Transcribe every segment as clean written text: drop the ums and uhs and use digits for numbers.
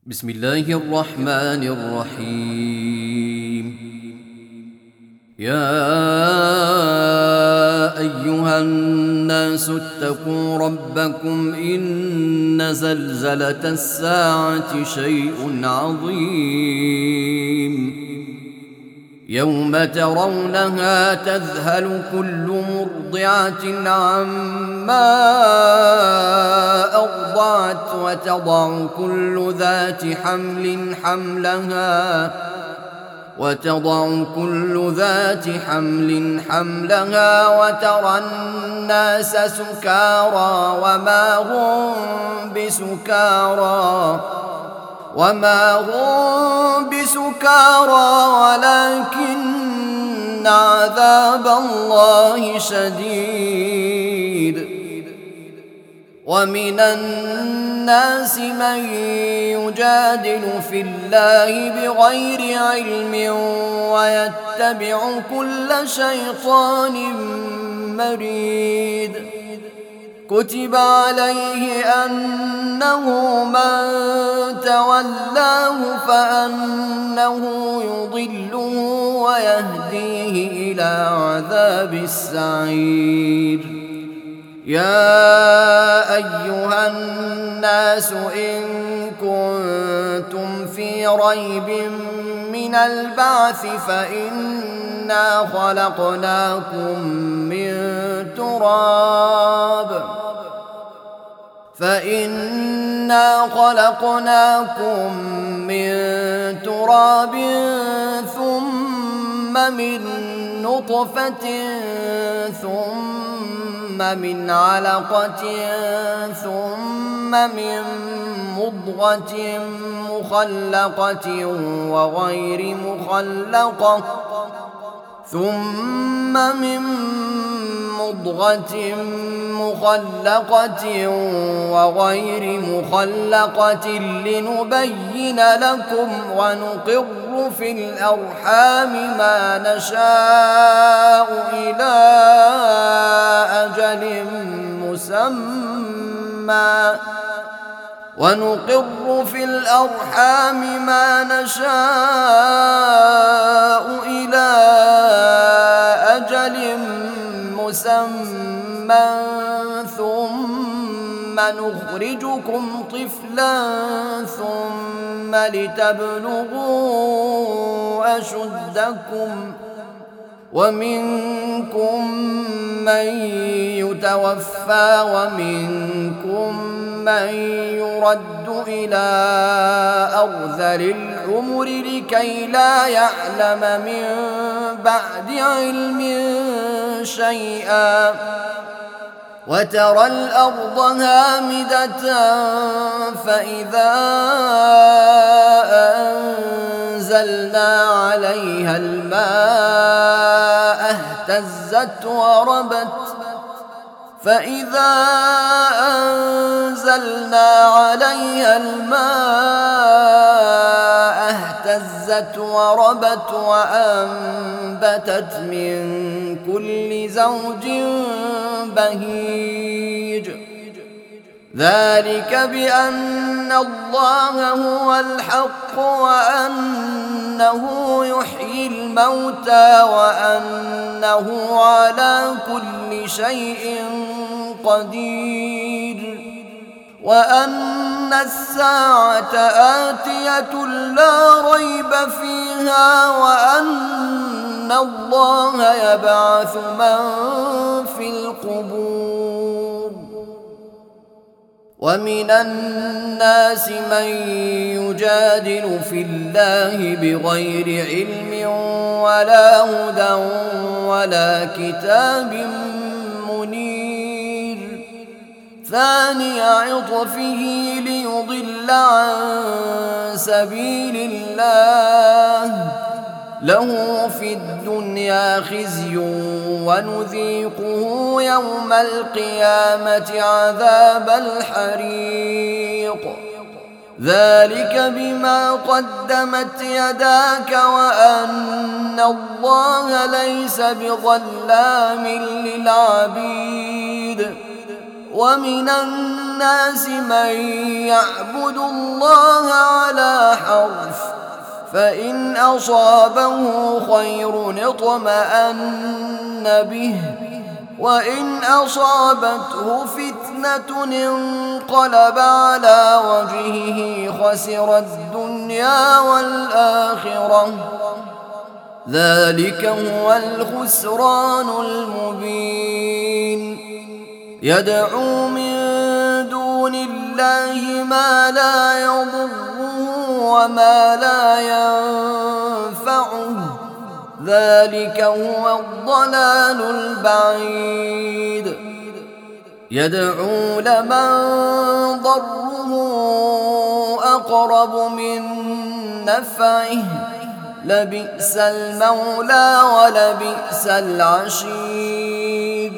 بسم الله الرحمن الرحيم. يا أيها الناس اتقوا ربكم إن زلزلة الساعة شيء عظيم يوم ترونها تذهل كل مرضعة عما أرضعت وتضع كل ذات حمل حملها وترى الناس سكارى وما هم بسكارى ولكن عذاب الله شديد. ومن الناس من يجادل في الله بغير علم ويتبع كل شيطان مريد. كتب عليه أنه من تولاه فأنه يضله ويهديه إلى عذاب السعير. يا أيها الناس إن كنتم في ريب من البعث فإنا خلقناكم من تراب ثم من نطفة ثم من علقة ثم من مضغة مخلقة وغير مخلقة لنبين لكم ونقر في الأرحام ما نشاء إلى أجل مسمى ثم نخرجكم طفلا ثم لتبلغوا أشدكم ومنكم من يتوفى ومنكم من يرد إلى أرذل العمر لكي لا يعلم من بعد علم شيئا. وترى الأرض هامدة فإذا أنزلنا عليها الماء اهتزت وربت وأنبتت من كل زوج بهيج. ذلك بأن الله هو الحق وأنه يحيي الموتى وأنه على كل شيء قدير وأن الساعة آتية لا ريب فيها وأن الله يبعث من في القبور. ومن الناس من يجادل في الله بغير علم ولا هدى ولا كتاب منير. ثاني عطفه ليضل عن سبيل الله له في الدنيا خزي ونذيقه يوم القيامة عذاب الحريق. ذلك بما قدمت يداك وأن الله ليس بظلام للعبيد. ومن الناس من يعبد الله على حرث فإن أصابه خير اطمأن به وإن أصابته فتنة انقلب على وجهه خسر الدنيا والآخرة ذلك هو الخسران المبين يدعو من دون الله ما لا يضره وما لا ينفعه ذلك هو الضلال البعيد يدعو لمن ضره أقرب من نفعه لبئس المولى ولبئس العشير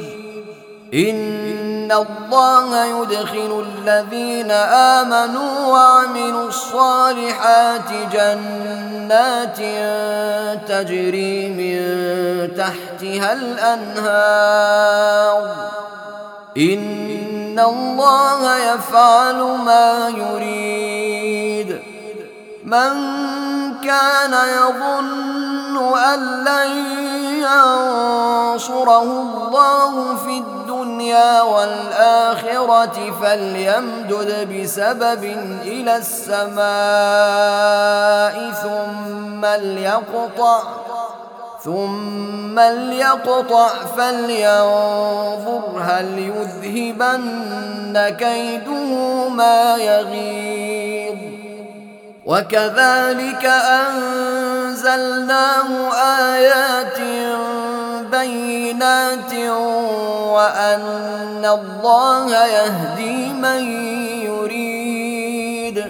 إن الله يدخل الذين آمنوا وعملوا الصالحات جنات تجري من تحتها الأنهار إن الله يفعل ما يريد من كان يظن أن لن ينصره الله في الدنيا والآخرة فليمدد بسبب إلى السماء ثم ليقطع فلينظر هل يذهبن كيده ما يغيظ وكذلك أنزلناه آيات بينات وأن الله يهدي من يريد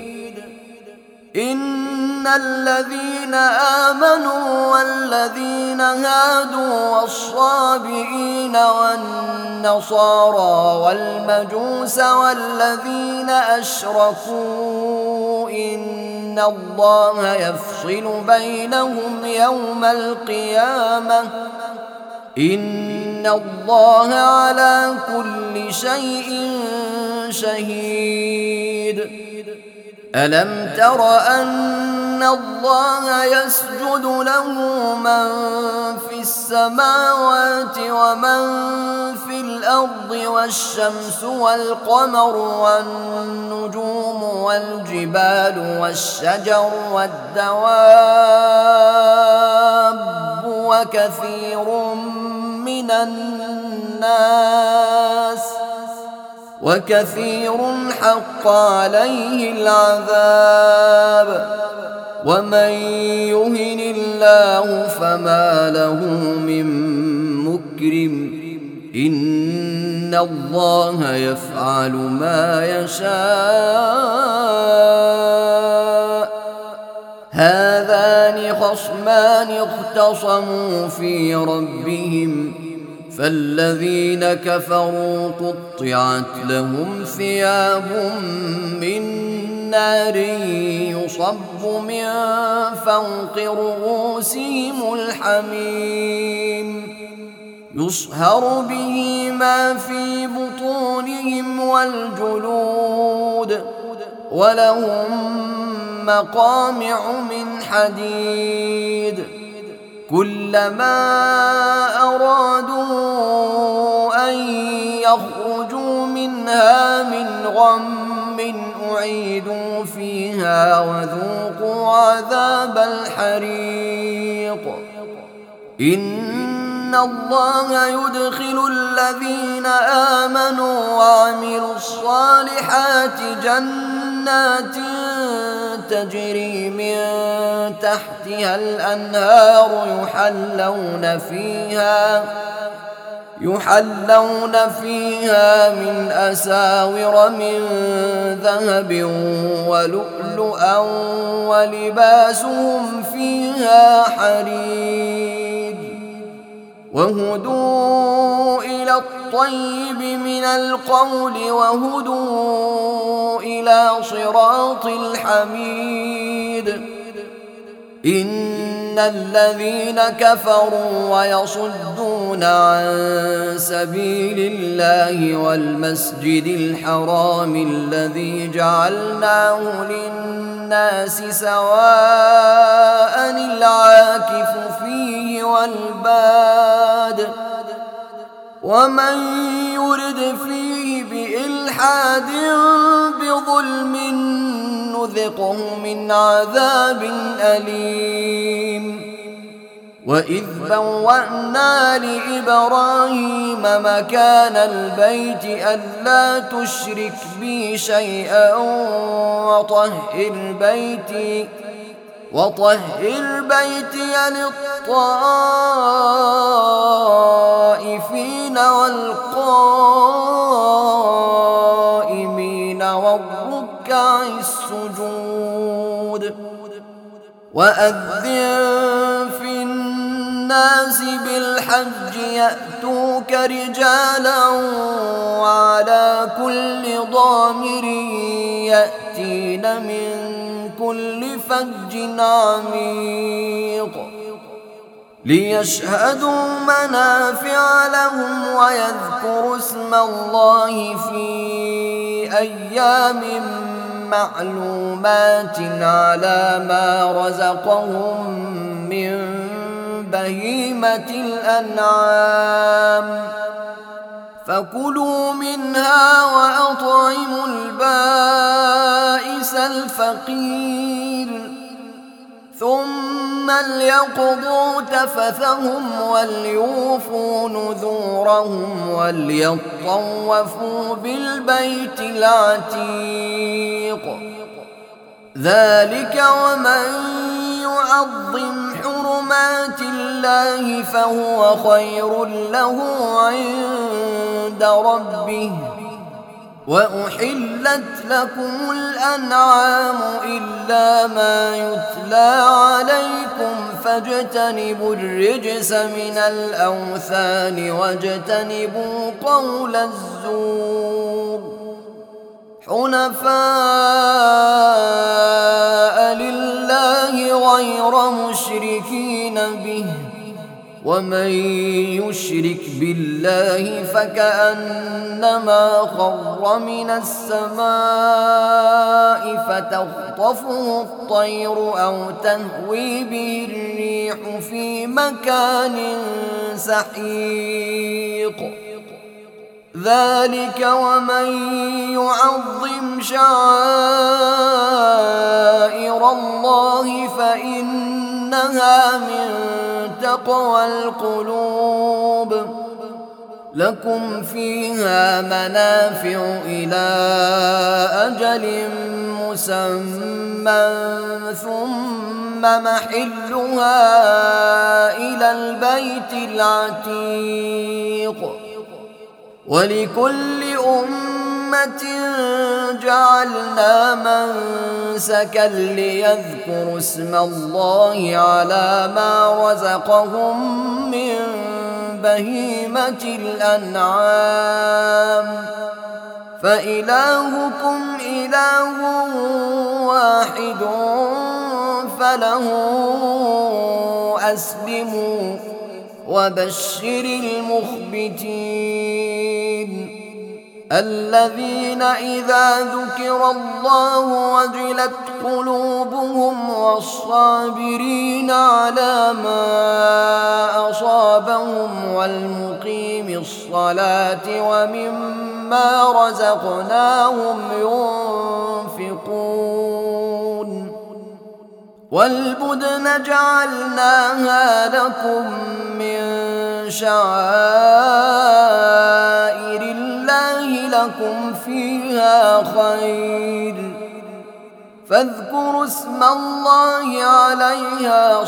إن الذين آمنوا والذين هادوا والصابئين والنصارى والمجوس والذين أشركوا إن الله يفصل بينهم يوم القيامة إن الله على كل شيء شهيد ألم تر أن الله يسجد له من في السماوات ومن في الأرض والشمس والقمر والنجوم والجبال والشجر والدواب وكثير حق عليه العذاب ومن يهن الله فما له من مكرم إن الله يفعل ما يشاء هذان خصمان اختصموا في ربهم فالذين كفروا قطعت لهم ثياب من نار يصب من فوق رؤوسهم الحميم يصهر به ما في بطونهم والجلود ولهم مقامع من حديد كلما أرادوا أن يخرجوا منها من غم أعيدوا فيها وذوقوا عذاب الحريق إن الله يدخل الذين آمنوا وعملوا الصالحات جنات تجري من تحتها الأنهار يحلون فيها من أساور من ذهب ولؤلؤا ولباسهم فيها حرير وهدوا إلى الطيب من القول وهدوا إلى صراط الحميد إن إن الذين كفروا ويصدون عن سبيل الله والمسجد الحرام الذي جعلناه للناس سواء العاكف فيه والباد ومن يرد فيه بإلحاد بظلم نذقه من عذاب أليم وإذ بوأنا لإبراهيم مكان البيت ألا تشرك بي شيئا وطهر بيتي للطائفين والقائمين والركع السجود وأذن في الناس بالحج يأتوك رجالا وعلى كل ضامر يأتين من كل فج عميق ليشهدوا منافع لهم ويذكروا اسم الله في أيام معلومات على ما رزقهم من بهيمة الأنعام فكلوا منها وأطعموا البائس الفقير ثم ليقضوا تفثهم وليوفوا نذورهم وليطوفوا بالبيت العتيق ذلك ومن يعظم حرمات الله فهو خير له عند ربه وأحلت لكم الأنعام إلا ما يتلى عليكم فاجتنبوا الرجس من الأوثان واجتنبوا قول الزور حنفاء لله غير مشركين به ومن يشرك بالله فكأنما خر من السماء فتخطفه الطير أو تهوي به الريح في مكان سحيق ذلك ومن يعظم شعائر الله فإنها من تقوى القلوب لكم فيها منافع إلى أجل مسمى ثم محلها إلى البيت العتيق ولكل أمة جعلنا منسكا ليذكروا اسم الله على ما رزقهم من بهيمة الأنعام فإلهكم إله واحد فله أسلموا وبشر المخبتين الذين إذا ذكر الله وجلت قلوبهم والصابرين على ما أصابهم والمقيم الصلاة ومما رزقناهم ينفقون والبدن جعلناها لكم من شعائر الله لكم فيها خير فاذكروا اسم الله عليها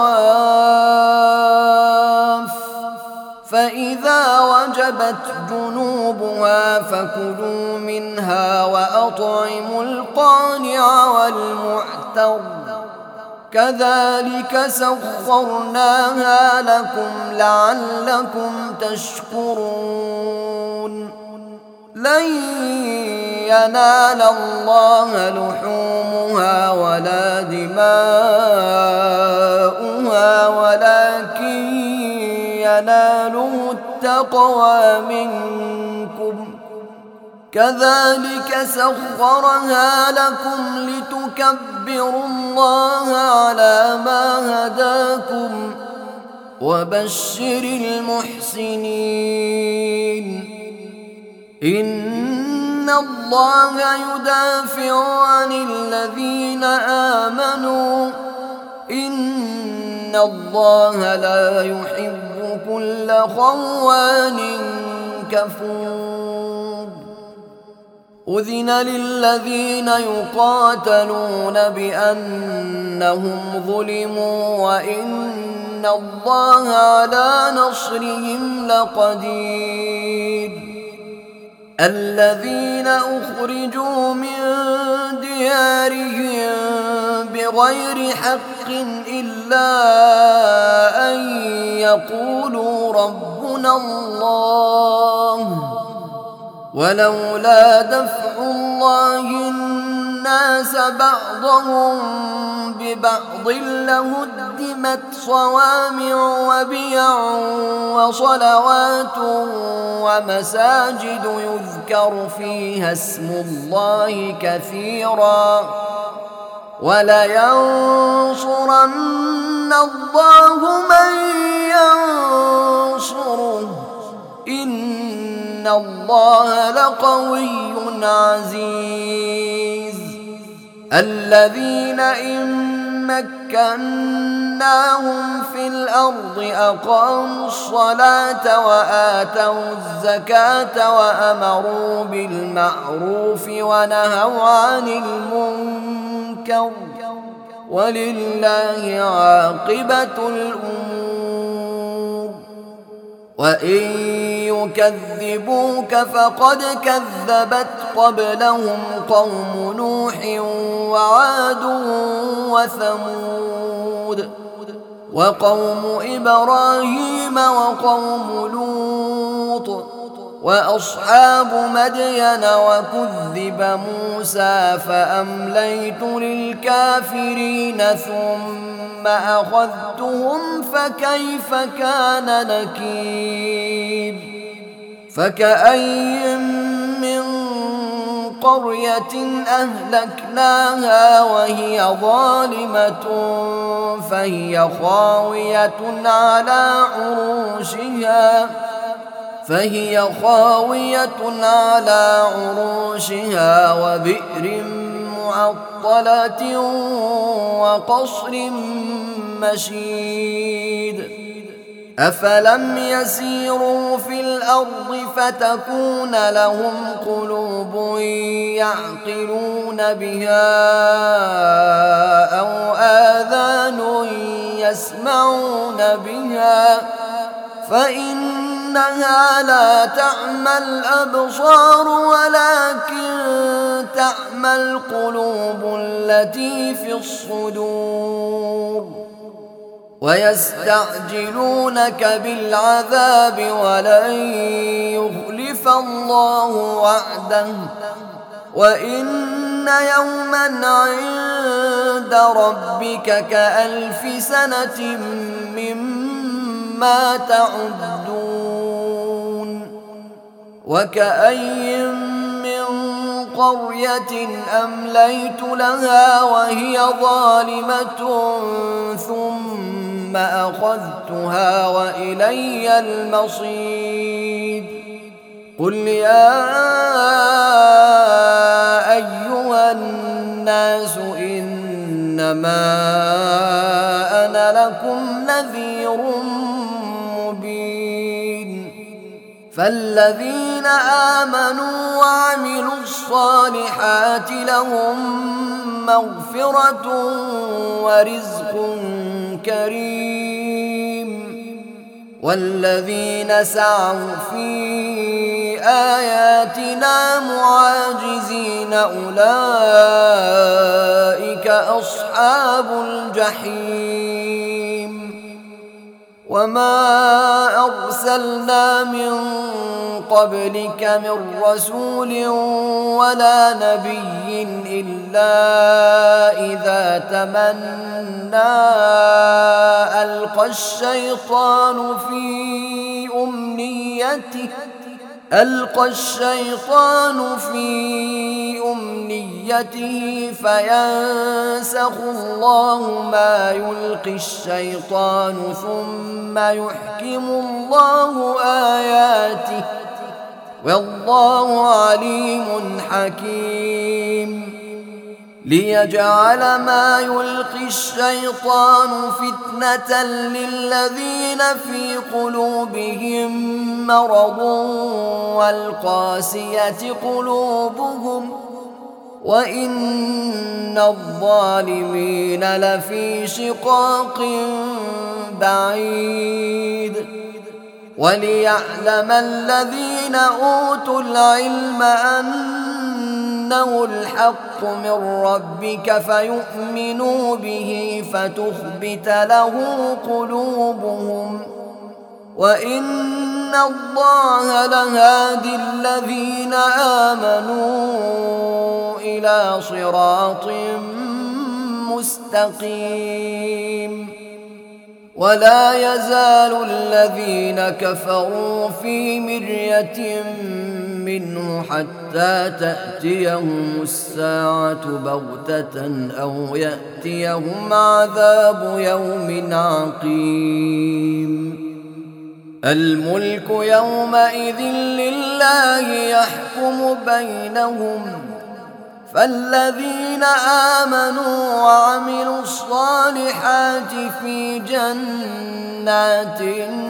صواف فإذا وجبت جنوبها فكلوا منها وأطعموا القانع والمعتر كذلك سخرناها لكم لعلكم تشكرون لن ينال الله لحومها ولا دماؤها التقوى منكم كذلك سخرها لكم لتكبروا الله على ما هداكم وبشر المحسنين إن الله يدافع عن الذين آمنوا إن الله لا يحب كل خوان كفور أذن للذين يقاتلون بأنهم ظلموا وإن الله على نصرهم لقدير الذين أخرجوا من ديارهم بغير حق إلا أن يقولوا ربنا الله ولولا دفع الله الناس بعضهم ببعض لهدمت صوامع وبيع وصلوات ومساجد يذكر فيها اسم الله كثيرا ولينصرن الله من ينصره إن الله لقوي عزيز الذين إن مكناهم في الأرض أقاموا الصلاة وآتوا الزكاة وأمروا بالمعروف ونهوا عن المنكر ولله عاقبة الأمور وإن يكذبوك فقد كذبت قبلهم قوم نوح وعاد وثمود وقوم إبراهيم وقوم لوط وأصحاب مدين وكذب موسى فأمليت للكافرين ثم أخذتهم فكيف كان نكير فكأي من قرية أهلكناها وهي ظالمة فهي خاوية على عروشها وبئر معطلة وقصر مشيد أفلم يسيروا في الأرض فتكون لهم قلوب يعقلون بها أو آذان يسمعون بها فإنها لا تعمى الأبصار ولكن تعمى القلوب التي في الصدور ويستعجلونك بالعذاب ولن يخلف الله وعده وإن يوما عند ربك كألف سنة مما تعدون وكأي من قرية أمليت لها وهي ظالمة ثم أخذتها وإلي المصير قل يا أيها الناس إنما أنا لكم نذير مبين فالذين آمنوا وعملوا الصالحات لهم مغفرة ورزق كريم والذين سعوا في آياتنا معاجزين أولئك أصحاب الجحيم وما أرسلنا من قبلك من رسول ولا نبي إلا إذا تمنى ألقى الشيطان في أمنيته فينسخ الله ما يلقي الشيطان ثم يحكم الله آياته والله عليم حكيم ليجعل ما يلقي الشيطان فتنة للذين في قلوبهم مرض والقاسية قلوبهم وإن الظالمين لفي شقاق بعيد وليعلم الذين أوتوا العلم أنه الحق من ربك فيؤمنوا به فتخبت له قلوبهم وإن الله لهادي الذين آمنوا إلى صراط مستقيم ولا يزال الذين كفروا في مرية منه حتى تأتيهم الساعة بغتة أو يأتيهم عذاب يوم عقيم الملك يومئذ لله يحكم بينهم فالذين آمنوا وعملوا الصالحات في جنات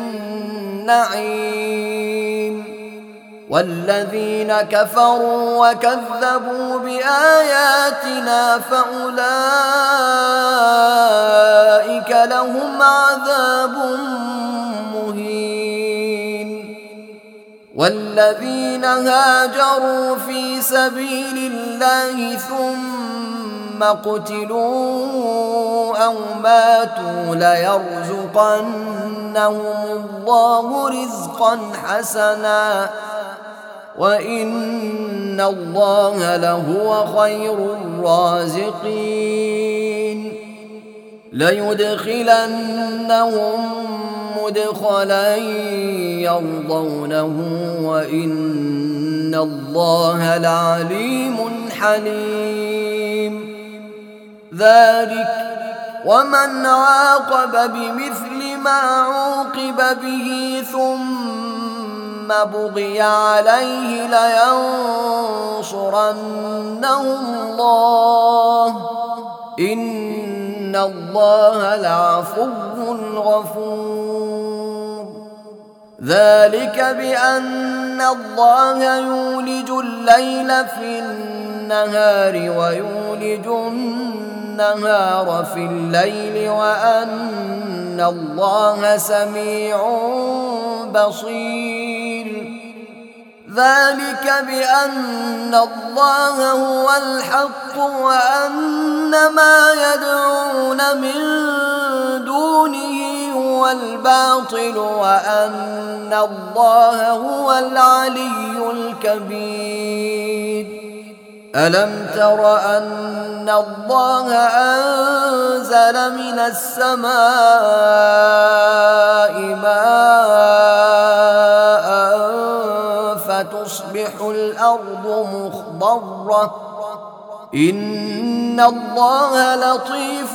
النعيم والذين كفروا وكذبوا بآياتنا فأولئك لهم عذاب مهين والذين هاجروا في سبيل الله ثم قتلوا أو ماتوا ليرزقنهم الله رزقا حسنا وإن الله لهو خير الرازقين ليدخلنهم مدخلا يرضونه وإن الله لعليم حليم ذلك ومن عاقب بمثل ما عوقب به ثم بغي عليه لينصرنه الله إن الله لعفو غفور ذلك بأن الله يولج الليل في النهار ويولج النهار في الليل وأن الله سميع بصير ذلك بأن الله هو الحق وأن ما يدعون من دونه هو الباطل وأن الله هو العلي الكبير ألم تر أن الله أنزل من السماء ماء فتصبح الأرض مخضرة إن الله لطيف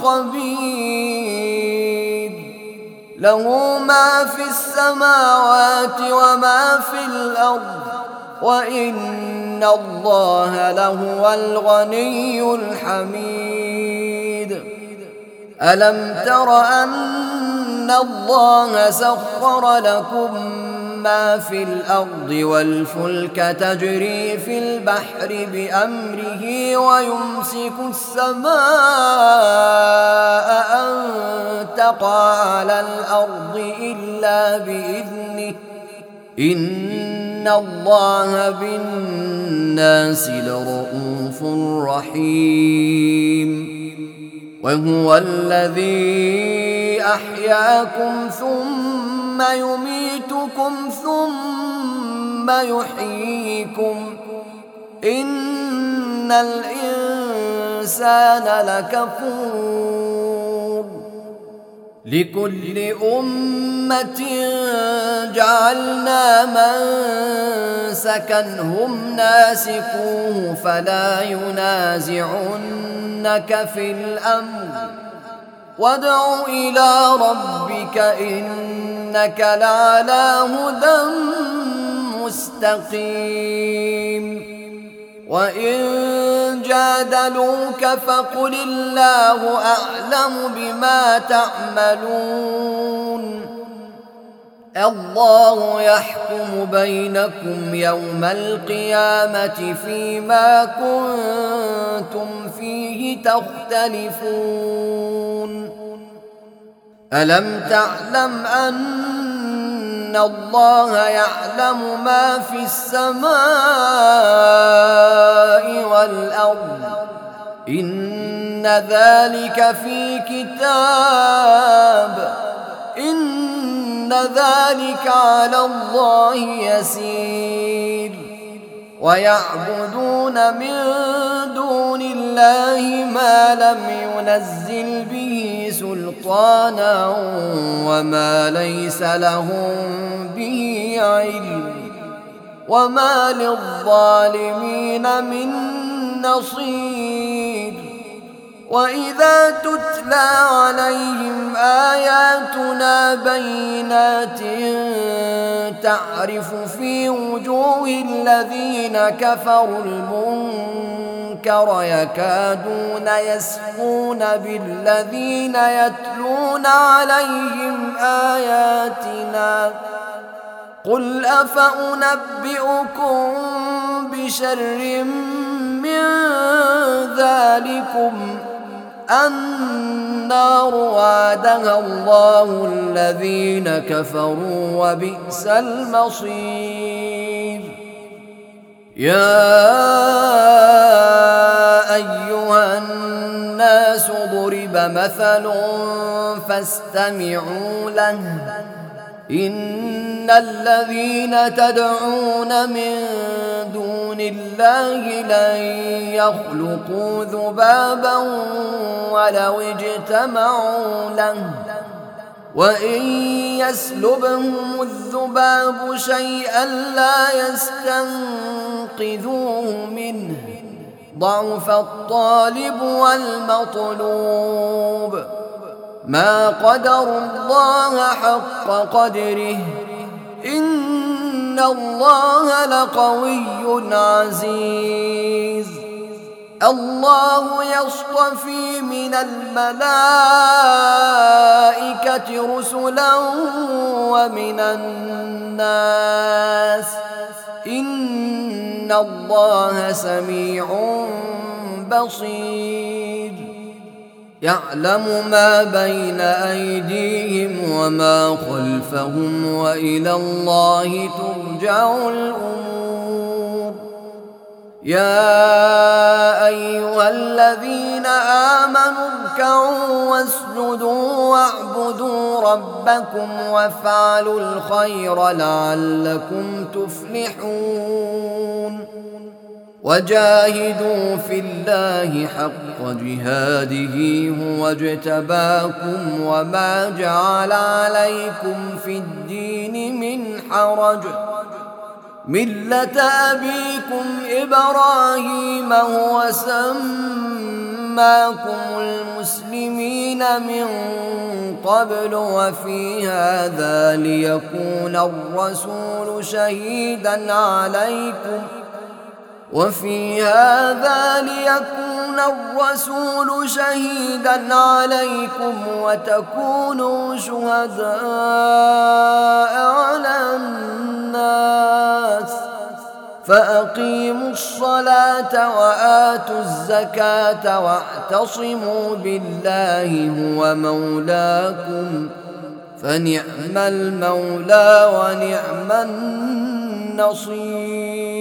خبير له ما في السماوات وما في الأرض وإن الله لهو الغني الحميد ألم تر أن الله سخر لكم ما في الأرض والفلك تجري في البحر بأمره ويمسك السماء أن تقع على الأرض إلا بإذنه إن الله بالناس لرؤوف رحيم وهو الذي أحياكم ثم يميتكم ثم يحييكم إن الإنسان لكفور لكل أمة جعلنا منسكا هم ناسكوه فلا ينازعنك في الأمر وادع إلى ربك إنك لعلى هدى مستقيم وإن جادلوك فقل الله أعلم بما تعملون الله يحكم بينكم يوم القيامة فيما كنتم فيه تختلفون ألم تعلم أن الله يعلم ما في السماء والأرض إن ذلك في كتاب إن ذلك على الله يسير ويعبدون من دون الله ما لم ينزل به سلطانا وما ليس لهم به علم وما للظالمين من نصير وإذا تتلى عليهم آياتنا بينات تعرف في وجوه الذين كفروا المنكر يكادون يسقون بالذين يتلون عليهم آياتنا قل أفأنبئكم بشر من ذلكم النار وعدها الله الذين كفروا وبئس المصير يا أيها الناس ضرب مثل فاستمعوا له إن الذين تدعون من دون الله لن يخلقوا ذبابا ولو اجتمعوا له وإن يسلبهم الذباب شيئا لا يستنقذوه منه ضعف الطالب والمطلوب ما قدروا الله حق قدره إن الله لقوي عزيز الله يصطفي من الملائكة رسلا ومن الناس إن الله سميع بصير يعلم ما بين أيديهم وما خلفهم وإلى الله ترجع الأمور يا أيها الذين آمنوا اركعوا واسجدوا واعبدوا ربكم وافعلوا الخير لعلكم تفلحون وجاهدوا في الله حق جهاده هو اجتباكم وما جعل عليكم في الدين من حرج ملة أبيكم إبراهيم هو سماكم المسلمين من قبل وفي هذا ليكون الرسول شهيدا عليكم وتكونوا شهداء على الناس فأقيموا الصلاة وآتوا الزكاة واعتصموا بالله هو مولاكم فنعم المولى ونعم النصير